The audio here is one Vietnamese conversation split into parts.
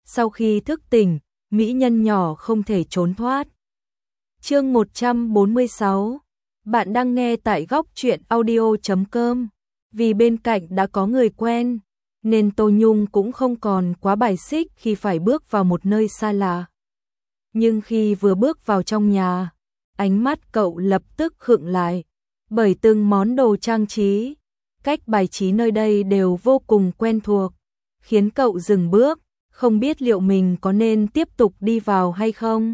Sau khi thức tỉnh, mỹ nhân nhỏ không thể trốn thoát. Chương 146. Bạn đang nghe tại góc truyện audio.com. Vì bên cạnh đã có người quen, nên Tô Nhung cũng không còn quá bài xích khi phải bước vào một nơi xa lạ. Nhưng khi vừa bước vào trong nhà, ánh mắt cậu lập tức khựng lại, bởi từng món đồ trang trí, cách bài trí nơi đây đều vô cùng quen thuộc, khiến cậu dừng bước, không biết liệu mình có nên tiếp tục đi vào hay không.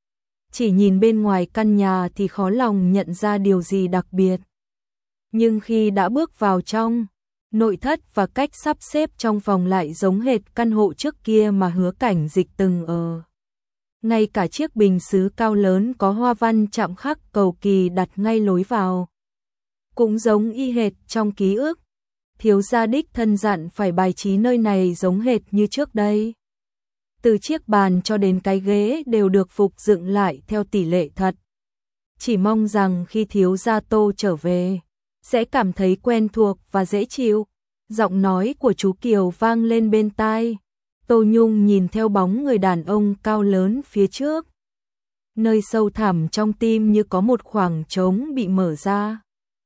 Chỉ nhìn bên ngoài căn nhà thì khó lòng nhận ra điều gì đặc biệt. Nhưng khi đã bước vào trong, nội thất và cách sắp xếp trong phòng lại giống hệt căn hộ trước kia mà Hứa Cảnh Dịch từng ở. Ngay cả chiếc bình sứ cao lớn có hoa văn chạm khắc cầu kỳ đặt ngay lối vào, cũng giống y hệt trong ký ức. Thiếu gia đích thân dặn phải bài trí nơi này giống hệt như trước đây. Từ chiếc bàn cho đến cái ghế đều được phục dựng lại theo tỷ lệ thật. Chỉ mong rằng khi thiếu gia Tô trở về, sẽ cảm thấy quen thuộc và dễ chịu. Giọng nói của chú Kiều vang lên bên tai. Tô Nhung nhìn theo bóng người đàn ông cao lớn phía trước. Nơi sâu thẳm trong tim như có một khoảng trống bị mở ra.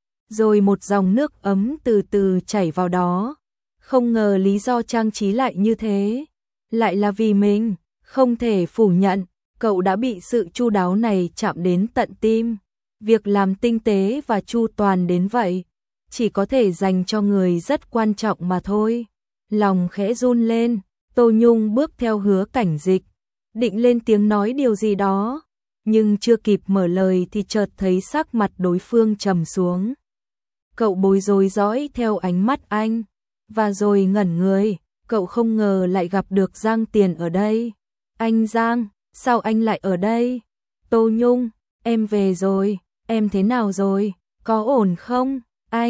Rồi một dòng nước ấm từ từ chảy vào đó. Không ngờ lý do trang trí lại như thế, lại là vì mình. Không thể phủ nhận, cậu đã bị sự chu đáo này chạm đến tận tim. Việc làm tinh tế và chu toàn đến vậy, chỉ có thể dành cho người rất quan trọng mà thôi. Lòng khẽ run lên, Tô Nhung bước theo Hứa Cảnh Dịch, định lên tiếng nói điều gì đó, nhưng chưa kịp mở lời thì chợt thấy sắc mặt đối phương trầm xuống. Cậu bối rối dõi theo ánh mắt anh, và rồi ngẩn người, cậu không ngờ lại gặp được Giang Tiền ở đây. Anh Giang, sao anh lại ở đây? Tô Nhung, em về rồi, em thế nào rồi, có ổn không?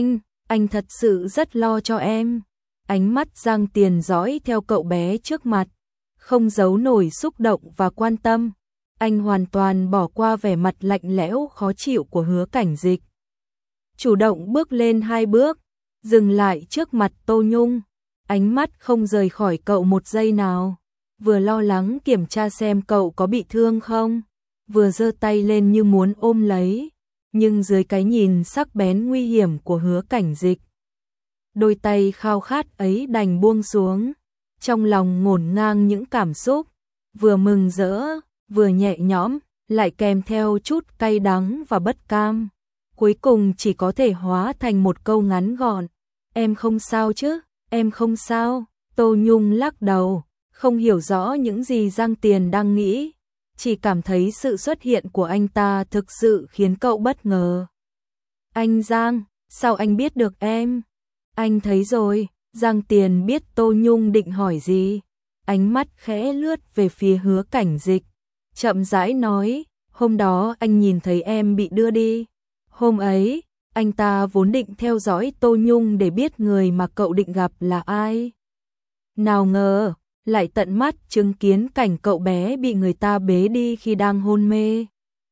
Anh thật sự rất lo cho em. Ánh mắt Giang Tiền dõi theo cậu bé trước mặt, không giấu nổi xúc động và quan tâm. Anh hoàn toàn bỏ qua vẻ mặt lạnh lẽo khó chịu của Hứa Cảnh Dịch. Chủ động bước lên 2 bước, dừng lại trước mặt Tô Nhung, ánh mắt không rời khỏi cậu một giây nào. Vừa lo lắng kiểm tra xem cậu có bị thương không, vừa giơ tay lên như muốn ôm lấy, nhưng dưới cái nhìn sắc bén nguy hiểm của Hứa Cảnh Dịch, đôi tay khao khát ấy đành buông xuống. Trong lòng ngổn ngang những cảm xúc, vừa mừng rỡ, vừa nhẹ nhõm, lại kèm theo chút cay đắng và bất cam. Cuối cùng chỉ có thể hóa thành một câu ngắn gọn. Em không sao chứ, em không sao. Tô Nhung lắc đầu, không hiểu rõ những gì Giang Tiền đang nghĩ, chỉ cảm thấy sự xuất hiện của anh ta thực sự khiến cậu bất ngờ. Anh Giang, sao anh biết được em? Anh thấy rồi. Giang Tiền biết Tô Nhung định hỏi gì, ánh mắt khẽ lướt về phía Hứa Cảnh Dịch, chậm rãi nói, hôm đó anh nhìn thấy em bị đưa đi. Hôm ấy, anh ta vốn định theo dõi Tô Nhung để biết người mà cậu định gặp là ai. Nào ngờ, lại tận mắt chứng kiến cảnh cậu bé bị người ta bế đi khi đang hôn mê.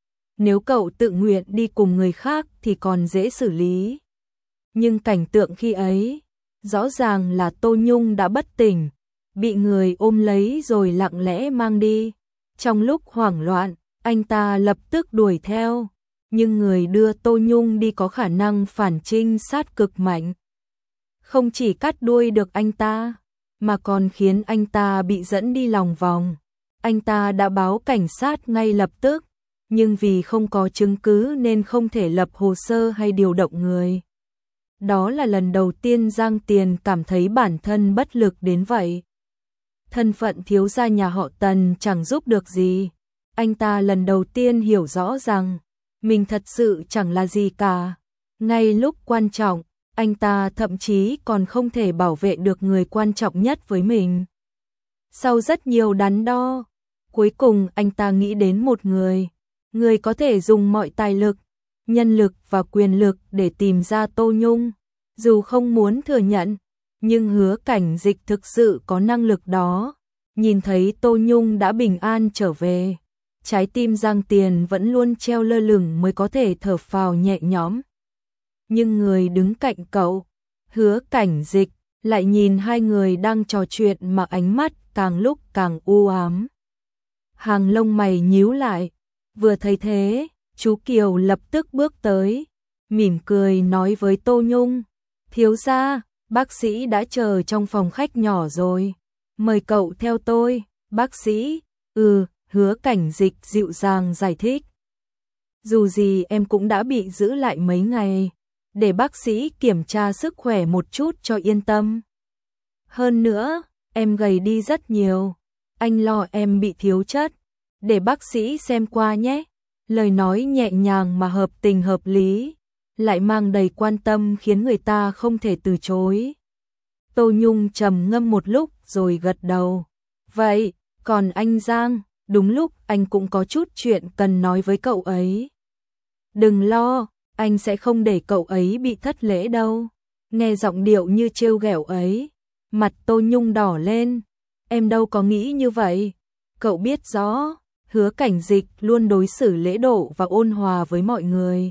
Nếu cậu tự nguyện đi cùng người khác thì còn dễ xử lý. Nhưng cảnh tượng khi ấy, rõ ràng là Tô Nhung đã bất tỉnh, bị người ôm lấy rồi lặng lẽ mang đi. Trong lúc hoảng loạn, anh ta lập tức đuổi theo, nhưng người đưa Tô Nhung đi có khả năng phản trinh sát cực mạnh. Không chỉ cắt đuôi được anh ta, mà còn khiến anh ta bị dẫn đi lòng vòng. Anh ta đã báo cảnh sát ngay lập tức, nhưng vì không có chứng cứ nên không thể lập hồ sơ hay điều động người. Đó là lần đầu tiên Giang Tiền cảm thấy bản thân bất lực đến vậy. Thân phận thiếu gia nhà họ Tần chẳng giúp được gì. Anh ta lần đầu tiên hiểu rõ rằng mình thật sự chẳng là gì cả. Ngay lúc quan trọng, anh ta thậm chí còn không thể bảo vệ được người quan trọng nhất với mình. Sau rất nhiều đắn đo, cuối cùng anh ta nghĩ đến một người có thể dùng mọi tài lực, nhân lực và quyền lực để tìm ra Tô Nhung. Dù không muốn thừa nhận, nhưng Hứa Cảnh Dịch thực sự có năng lực đó. Nhìn thấy Tô Nhung đã bình an trở về, trái tim Giang Tiền vẫn luôn treo lơ lửng mới có thể thở phào nhẹ nhõm. Nhưng người đứng cạnh cậu, Hứa Cảnh Dịch, lại nhìn hai người đang trò chuyện mà ánh mắt càng lúc càng u ám. Hàng lông mày nhíu lại, vừa thấy thế, chú Kiều lập tức bước tới, mỉm cười nói với Tô Nhung, thiếu gia, bác sĩ đã chờ trong phòng khách nhỏ rồi, mời cậu theo tôi. Bác sĩ, Hứa Cảnh Dịch dịu dàng giải thích. Dù gì em cũng đã bị giữ lại mấy ngày, để bác sĩ kiểm tra sức khỏe một chút cho yên tâm. Hơn nữa, em gầy đi rất nhiều, anh lo em bị thiếu chất, để bác sĩ xem qua nhé. Lời nói nhẹ nhàng mà hợp tình hợp lý, lại mang đầy quan tâm khiến người ta không thể từ chối. Tô Nhung trầm ngâm một lúc rồi gật đầu. Vậy, còn anh Giang, đúng lúc anh cũng có chút chuyện cần nói với cậu ấy. Đừng lo, anh sẽ không để cậu ấy bị thất lễ đâu. Nghe giọng điệu như trêu ghẹo ấy, mặt Tô Nhung đỏ lên. Em đâu có nghĩ như vậy. Cậu biết rõ, Hứa Cảnh Dịch luôn đối xử lễ độ và ôn hòa với mọi người,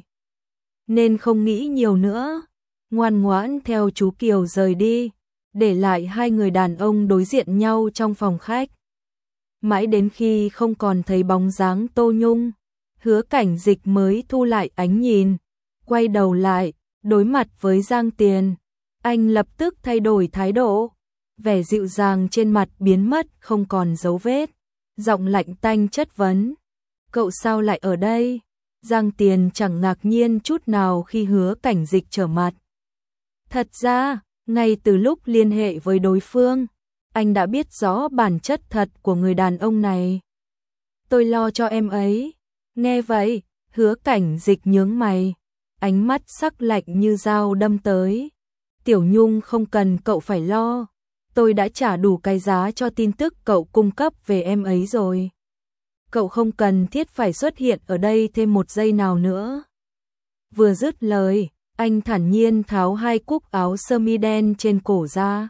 nên không nghĩ nhiều nữa, ngoan ngoãn theo chú Kiều rời đi, để lại hai người đàn ông đối diện nhau trong phòng khách. Mãi đến khi không còn thấy bóng dáng Tô Nhung, Hứa Cảnh Dịch mới thu lại ánh nhìn, quay đầu lại, đối mặt với Giang Tiền. Anh lập tức thay đổi thái độ, vẻ dịu dàng trên mặt biến mất không còn dấu vết, giọng lạnh tanh chất vấn. Cậu sao lại ở đây? Giang Tiền chẳng ngạc nhiên chút nào khi Hứa Cảnh Dịch trở mặt. Thật ra, ngay từ lúc liên hệ với đối phương, anh đã biết rõ bản chất thật của người đàn ông này. Tôi lo cho em ấy. Nghe vậy, Hứa Cảnh Dịch nhướng mày, ánh mắt sắc lạnh như dao đâm tới. Tiểu Nhung không cần cậu phải lo, tôi đã trả đủ cái giá cho tin tức cậu cung cấp về em ấy rồi. Cậu không cần thiết phải xuất hiện ở đây thêm một giây nào nữa. Vừa dứt lời, anh thản nhiên tháo hai cúc áo sơ mi đen trên cổ ra.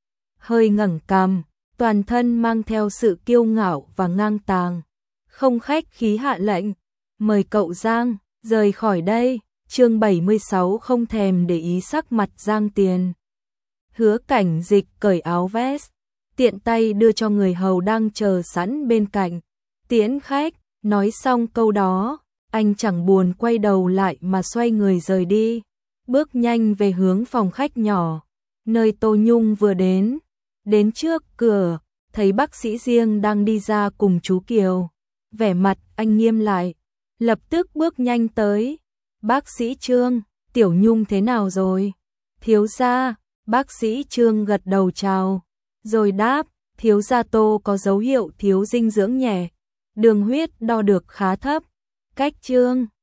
Hơi ngẩng cằm, toàn thân mang theo sự kiêu ngạo và ngang tàng. Không khách khí hạ lệnh, mời cậu Giang, rời khỏi đây. Chương 76 không thèm để ý sắc mặt Giang Tiền. Hứa Cảnh Dịch cởi áo vest, tiện tay đưa cho người hầu đang chờ sẵn bên cạnh. Tiễn khách, nói xong câu đó, anh chẳng buồn quay đầu lại mà xoay người rời đi, bước nhanh về hướng phòng khách nhỏ, nơi Tô Nhung vừa đến. Đến trước cửa, thấy bác sĩ riêng đang đi ra cùng chú Kiều. Vẻ mặt anh nghiêm lại, lập tức bước nhanh tới. Bác sĩ Trương, Tiểu Nhung thế nào rồi? Thiếu gia, bác sĩ Trương gật đầu chào, rồi đáp, thiếu gia Tô có dấu hiệu thiếu dinh dưỡng nhẹ, đường huyết đo được khá thấp. Cách Trương